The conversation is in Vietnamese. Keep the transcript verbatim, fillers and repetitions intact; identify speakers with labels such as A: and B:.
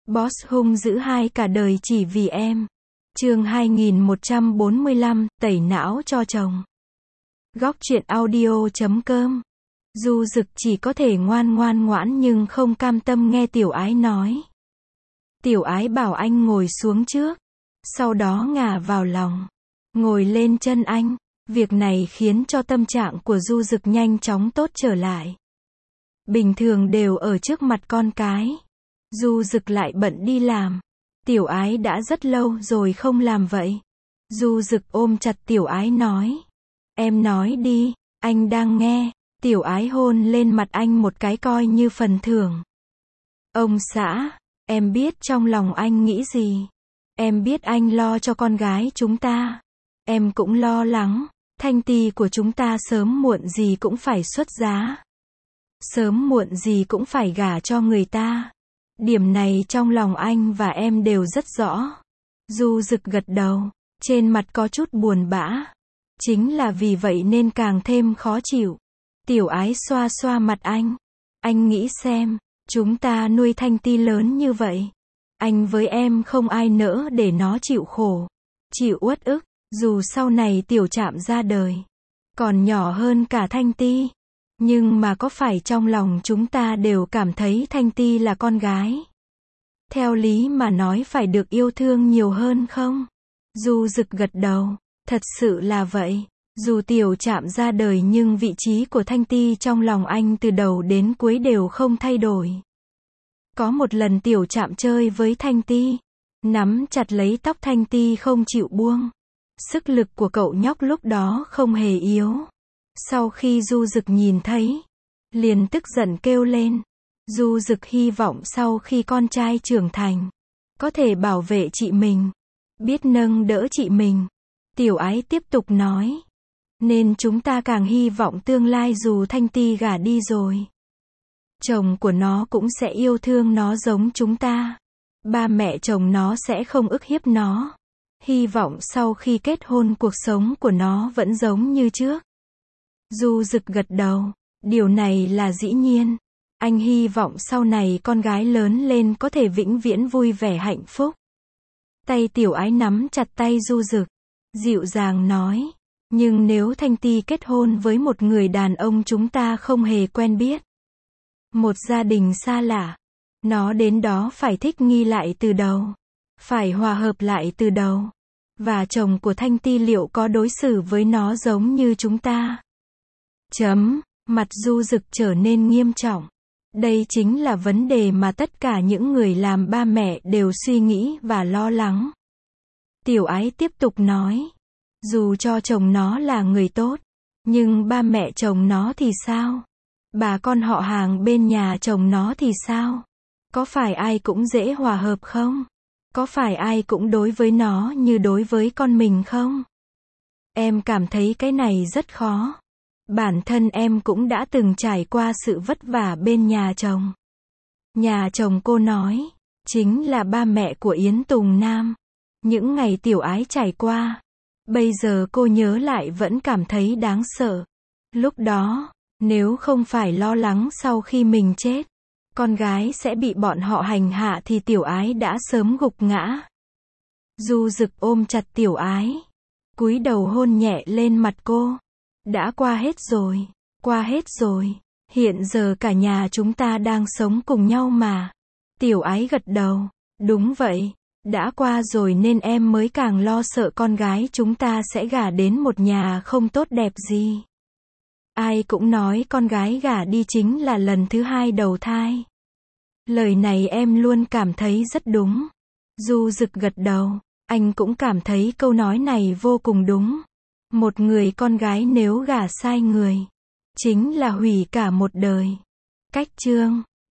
A: Boss hung dữ hai cả đời chỉ vì em. Chương hai nghìn một trăm bốn mươi lăm, tẩy não cho chồng. Góc truyện audio chấm com. Du Dực chỉ có thể ngoan ngoan ngoãn nhưng không cam tâm nghe Tiểu Ái nói. Tiểu Ái bảo anh ngồi xuống trước, sau đó ngả vào lòng, ngồi lên chân anh. Việc này khiến cho tâm trạng của Du Dực nhanh chóng tốt trở lại. Bình thường đều ở trước mặt con cái, Du Dực lại bận đi làm. Tiểu Ái đã rất lâu rồi không làm vậy. Du Dực ôm chặt Tiểu Ái nói. Em nói đi, anh đang nghe. Tiểu Ái hôn lên mặt anh một cái coi như phần thưởng. Ông xã, em biết trong lòng anh nghĩ gì. Em biết anh lo cho con gái chúng ta. Em cũng lo lắng. Thanh Ti của chúng ta sớm muộn gì cũng phải xuất giá. Sớm muộn gì cũng phải gả cho người ta. Điểm này trong lòng anh và em đều rất rõ. Du Dực gật đầu, trên mặt có chút buồn bã. Chính là vì vậy nên càng thêm khó chịu. Tiểu Ái xoa xoa mặt anh. Anh nghĩ xem, chúng ta nuôi Thanh Ti lớn như vậy. Anh với em không ai nỡ để nó chịu khổ, chịu uất ức, dù sau này Tiểu Trạm ra đời, còn nhỏ hơn cả Thanh Ti. Nhưng mà có phải trong lòng chúng ta đều cảm thấy Thanh Ti là con gái? Theo lý mà nói phải được yêu thương nhiều hơn không? Du Dực gật đầu, thật sự là vậy. Dù Tiểu Trạm ra đời nhưng vị trí của Thanh Ti trong lòng anh từ đầu đến cuối đều không thay đổi. Có một lần Tiểu Trạm chơi với Thanh Ti, nắm chặt lấy tóc Thanh Ti không chịu buông. Sức lực của cậu nhóc lúc đó không hề yếu. Sau khi Du Dực nhìn thấy, liền tức giận kêu lên. Du Dực hy vọng sau khi con trai trưởng thành, có thể bảo vệ chị mình, biết nâng đỡ chị mình. Tiểu Ái tiếp tục nói. Nên chúng ta càng hy vọng tương lai dù Thanh Ti gả đi rồi, chồng của nó cũng sẽ yêu thương nó giống chúng ta. Ba mẹ chồng nó sẽ không ức hiếp nó. Hy vọng sau khi kết hôn cuộc sống của nó vẫn giống như trước. Du Dực gật đầu. Điều này là dĩ nhiên. Anh hy vọng sau này con gái lớn lên có thể vĩnh viễn vui vẻ hạnh phúc. Tay Tiểu Ái nắm chặt tay Du Dực, dịu dàng nói. Nhưng nếu Thanh Ti kết hôn với một người đàn ông chúng ta không hề quen biết, một gia đình xa lạ, nó đến đó phải thích nghi lại từ đầu, phải hòa hợp lại từ đầu. Và chồng của Thanh Ti liệu có đối xử với nó giống như chúng ta? Chấm, mặt Du Dực trở nên nghiêm trọng. Đây chính là vấn đề mà tất cả những người làm ba mẹ đều suy nghĩ và lo lắng. Tiểu Ái tiếp tục nói. Dù cho chồng nó là người tốt, nhưng ba mẹ chồng nó thì sao? Bà con họ hàng bên nhà chồng nó thì sao? Có phải ai cũng dễ hòa hợp không? Có phải ai cũng đối với nó như đối với con mình không? Em cảm thấy cái này rất khó. Bản thân em cũng đã từng trải qua sự vất vả bên nhà chồng. Nhà chồng cô nói, chính là ba mẹ của Yến Tùng Nam. Những ngày Tiểu Ái trải qua, bây giờ cô nhớ lại vẫn cảm thấy đáng sợ. Lúc đó, nếu không phải lo lắng sau khi mình chết, con gái sẽ bị bọn họ hành hạ thì Tiểu Ái đã sớm gục ngã. Du Dực ôm chặt Tiểu Ái, cúi đầu hôn nhẹ lên mặt cô. Đã qua hết rồi, qua hết rồi. Hiện giờ cả nhà chúng ta đang sống cùng nhau mà. Tiểu Ái gật đầu. Đúng vậy, đã qua rồi nên em mới càng lo sợ con gái chúng ta sẽ gả đến một nhà không tốt đẹp gì. Ai cũng nói con gái gả đi chính là lần thứ hai đầu thai. Lời này em luôn cảm thấy rất đúng. Du Dực gật đầu. Anh cũng cảm thấy câu nói này vô cùng đúng. Một người con gái nếu gả sai người, chính là hủy cả một đời. Cách chương